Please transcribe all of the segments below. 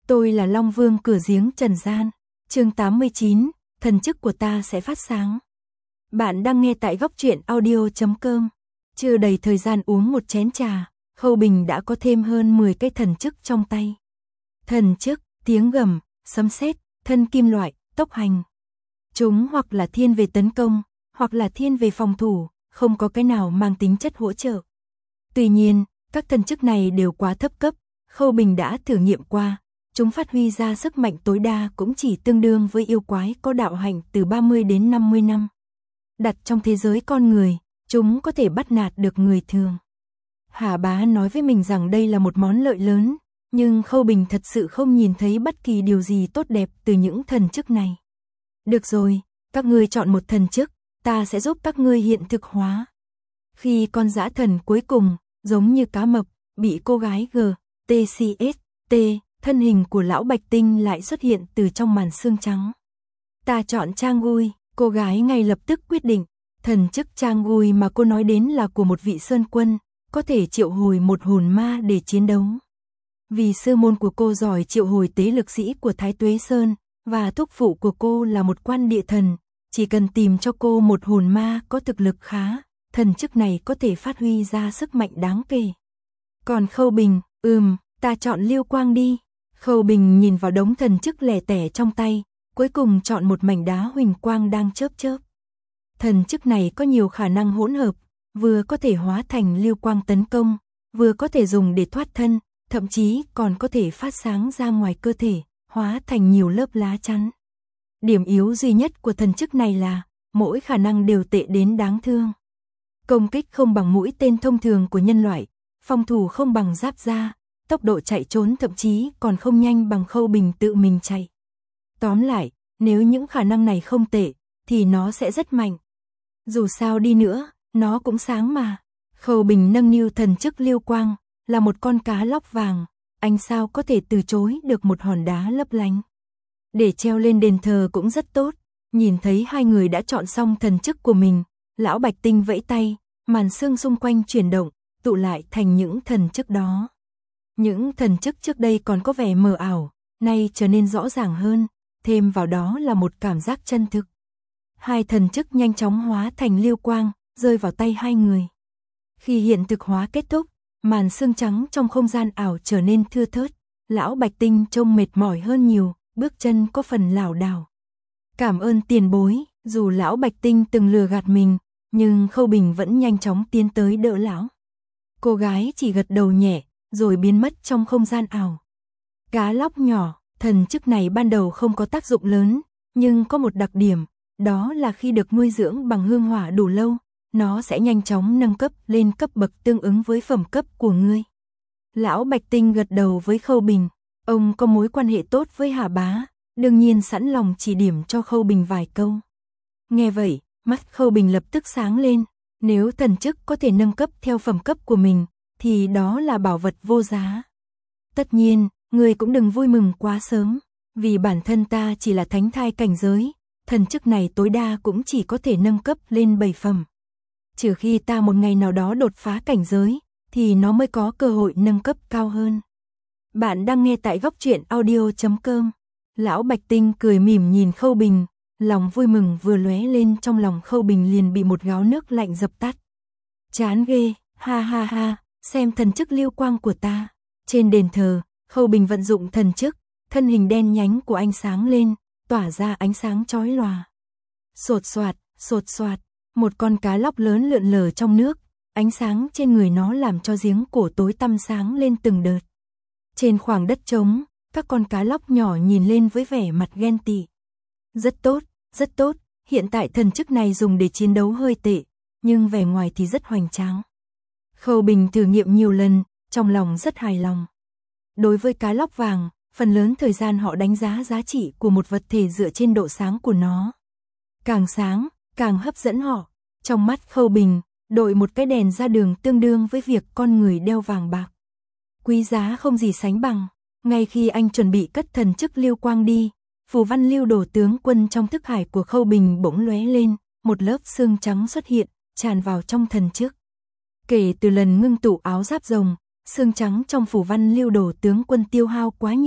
Tôi là Long Vương cửa giếng trần gian. Chương 89, thần chức của ta sẽ phát sáng. Bạn đang nghe tại góc truyện audio.com. Chưa đầy thời gian uống một chén trà, Khâu Bình đã có thêm hơn 10 cái thần chức trong tay. Thần chức, tiếng gầm, sấm sét, thân kim loại, tốc hành. Chúng hoặc là thiên về tấn công, hoặc là thiên về phòng thủ, không có cái nào mang tính chất hỗ trợ. Tuy nhiên, các thần chức này đều quá thấp cấp, Khâu Bình đã thử nghiệm qua. Chúng phát huy ra sức mạnh tối đa cũng chỉ tương đương với yêu quái có đạo hạnh từ 30 đến 50 năm. Đặt trong thế giới con người, chúng có thể bắt nạt được người thường. Hà Bá nói với mình rằng đây là một món lợi lớn, nhưng Khâu Bình thật sự không nhìn thấy bất kỳ điều gì tốt đẹp từ những thần chức này. Được rồi, các ngươi chọn một thần chức, ta sẽ giúp các ngươi hiện thực hóa. Khi con dã thần cuối cùng, giống như cá mập, bị cô gái GTCST, thân hình của lão Bạch Tinh lại xuất hiện từ trong màn sương trắng. Ta chọn Trang Gui, cô gái ngay lập tức quyết định. Thần chức Trang Gui mà cô nói đến là của một vị sơn quân, có thể triệu hồi một hồn ma để chiến đấu. Vì sư môn của cô giỏi triệu hồi tế lực sĩ của Thái Tuế Sơn, và thúc phụ của cô là một quan địa thần, chỉ cần tìm cho cô một hồn ma có thực lực khá, thần chức này có thể phát huy ra sức mạnh đáng kể. Còn Khâu Bình, ta chọn Lưu Quang đi. Khâu Bình nhìn vào đống thần chức lẻ tẻ trong tay, cuối cùng chọn một mảnh đá huỳnh quang đang chớp chớp. Thần chức này có nhiều khả năng hỗn hợp, vừa có thể hóa thành lưu quang tấn công, vừa có thể dùng để thoát thân, thậm chí còn có thể phát sáng ra ngoài cơ thể, hóa thành nhiều lớp lá chắn. Điểm yếu duy nhất của thần chức này là, mỗi khả năng đều tệ đến đáng thương. Công kích không bằng mũi tên thông thường của nhân loại, phòng thủ không bằng giáp da, tốc độ chạy trốn thậm chí còn không nhanh bằng Khâu Bình tự mình chạy. Tóm lại, nếu những khả năng này không tệ, thì nó sẽ rất mạnh. Dù sao đi nữa, nó cũng sáng mà. Khâu Bình nâng niu thần chức Lưu Quang, là một con cá lóc vàng, anh sao có thể từ chối được một hòn đá lấp lánh. Để treo lên đền thờ cũng rất tốt. Nhìn thấy hai người đã chọn xong thần chức của mình, lão Bạch Tinh vẫy tay, màn sương xung quanh chuyển động, tụ lại thành những thần chức đó. Những thần chức trước đây còn có vẻ mờ ảo, nay trở nên rõ ràng hơn, thêm vào đó là một cảm giác chân thực. Hai thần chức nhanh chóng hóa thành lưu quang, rơi vào tay hai người. Khi hiện thực hóa kết thúc, màn sương trắng trong không gian ảo trở nên thưa thớt, lão Bạch Tinh trông mệt mỏi hơn nhiều, bước chân có phần lảo đảo. Cảm ơn tiền bối, dù lão Bạch Tinh từng lừa gạt mình, nhưng Khâu Bình vẫn nhanh chóng tiến tới đỡ lão. Cô gái chỉ gật đầu nhẹ, rồi biến mất trong không gian ảo. Cá lóc nhỏ, thần chức này ban đầu không có tác dụng lớn, nhưng có một đặc điểm, đó là khi được nuôi dưỡng bằng hương hỏa đủ lâu, nó sẽ nhanh chóng nâng cấp lên cấp bậc tương ứng với phẩm cấp của ngươi. Lão Bạch Tinh gật đầu với Khâu Bình, ông có mối quan hệ tốt với Hà Bá, đương nhiên sẵn lòng chỉ điểm cho Khâu Bình vài câu. Nghe vậy, mắt Khâu Bình lập tức sáng lên, nếu thần chức có thể nâng cấp theo phẩm cấp của mình, thì đó là bảo vật vô giá. Tất nhiên, người cũng đừng vui mừng quá sớm, vì bản thân ta chỉ là thánh thai cảnh giới, thần chức này tối đa cũng chỉ có thể nâng cấp lên 7 phẩm. Trừ khi ta một ngày nào đó đột phá cảnh giới, thì nó mới có cơ hội nâng cấp cao hơn. Bạn đang nghe tại góc truyện audio.com. Lão Bạch Tinh cười mỉm nhìn Khâu Bình, lòng vui mừng vừa lóe lên trong lòng Khâu Bình liền bị một gáo nước lạnh dập tắt. Chán ghê, ha ha ha, xem thần chức lưu quang của ta. Trên đền thờ, Khâu Bình vận dụng thần chức, thân hình đen nhánh của anh sáng lên, tỏa ra ánh sáng chói lòa. Sột soạt, một con cá lóc lớn lượn lờ trong nước, ánh sáng trên người nó làm cho giếng cổ tối tăm sáng lên từng đợt. Trên khoảng đất trống, các con cá lóc nhỏ nhìn lên với vẻ mặt ghen tị. Rất tốt, hiện tại thần chức này dùng để chiến đấu hơi tệ, nhưng vẻ ngoài thì rất hoành tráng. Khâu Bình thử nghiệm nhiều lần, trong lòng rất hài lòng. Đối với cá lóc vàng, phần lớn thời gian họ đánh giá giá trị của một vật thể dựa trên độ sáng của nó. Càng sáng, càng hấp dẫn họ. Trong mắt Khâu Bình, đội một cái đèn ra đường tương đương với việc con người đeo vàng bạc. Quý giá không gì sánh bằng. Ngay khi anh chuẩn bị cất thần chức Lưu Quang đi, phù văn lưu đồ tướng quân trong thức hải của Khâu Bình bỗng lóe lên, một lớp sương trắng xuất hiện, tràn vào trong thần chức. Kể từ lần ngưng tụ áo giáp rồng, sương trắng trong phù văn lưu đồ tướng quân tiêu hao quá nhiều,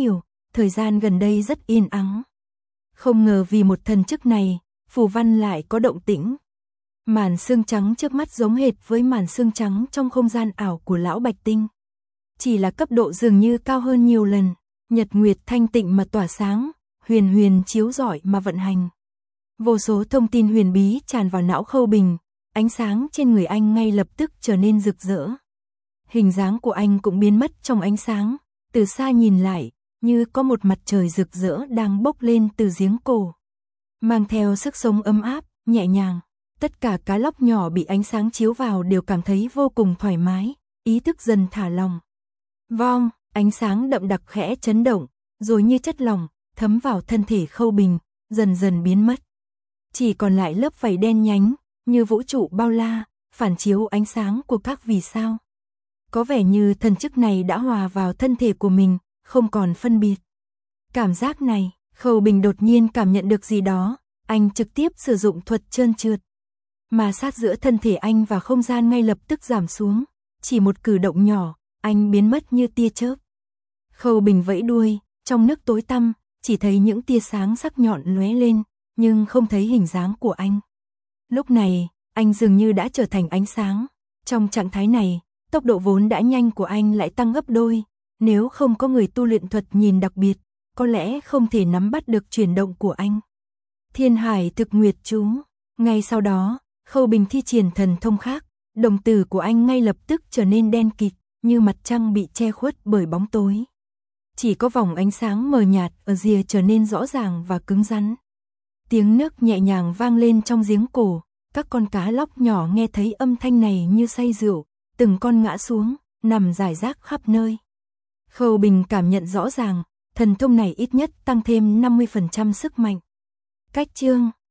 thời gian gần đây rất yên ắng. Không ngờ vì một thần chức này, phù văn lại có động tĩnh. Màn sương trắng trước mắt giống hệt với màn sương trắng trong không gian ảo của lão Bạch Tinh. Chỉ là cấp độ dường như cao hơn nhiều lần, nhật nguyệt thanh tịnh mà tỏa sáng, huyền huyền chiếu rọi mà vận hành. Vô số thông tin huyền bí tràn vào não Khâu Bình, ánh sáng trên người anh ngay lập tức trở nên rực rỡ. Hình dáng của anh cũng biến mất trong ánh sáng, từ xa nhìn lại, như có một mặt trời rực rỡ đang bốc lên từ giếng cổ. Mang theo sức sống ấm áp, nhẹ nhàng, tất cả cá lóc nhỏ bị ánh sáng chiếu vào đều cảm thấy vô cùng thoải mái, ý thức dần thả lỏng. Vong, ánh sáng đậm đặc khẽ chấn động, rồi như chất lỏng, thấm vào thân thể Khâu Bình, dần dần biến mất. Chỉ còn lại lớp vảy đen nhánh, như vũ trụ bao la, phản chiếu ánh sáng của các vì sao. Có vẻ như thần chức này đã hòa vào thân thể của mình, không còn phân biệt. Cảm giác này, Khâu Bình đột nhiên cảm nhận được gì đó, anh trực tiếp sử dụng thuật trơn trượt. Mà sát giữa thân thể anh và không gian ngay lập tức giảm xuống, chỉ một cử động nhỏ, anh biến mất như tia chớp. Khâu Bình vẫy đuôi, trong nước tối tăm, chỉ thấy những tia sáng sắc nhọn lóe lên, nhưng không thấy hình dáng của anh. Lúc này, anh dường như đã trở thành ánh sáng. Trong trạng thái này, tốc độ vốn đã nhanh của anh lại tăng gấp đôi. Nếu không có người tu luyện thuật nhìn đặc biệt, có lẽ không thể nắm bắt được chuyển động của anh. Thiên Hải Thực Nguyệt Chú. Ngay sau đó, Khâu Bình thi triển thần thông khác, đồng tử của anh ngay lập tức trở nên đen kịt, như mặt trăng bị che khuất bởi bóng tối. Chỉ có vòng ánh sáng mờ nhạt ở rìa trở nên rõ ràng và cứng rắn. Tiếng nước nhẹ nhàng vang lên trong giếng cổ, các con cá lóc nhỏ nghe thấy âm thanh này như say rượu, từng con ngã xuống, nằm rải rác khắp nơi. Khâu Bình cảm nhận rõ ràng, thần thông này ít nhất tăng thêm 50% sức mạnh. Cách chương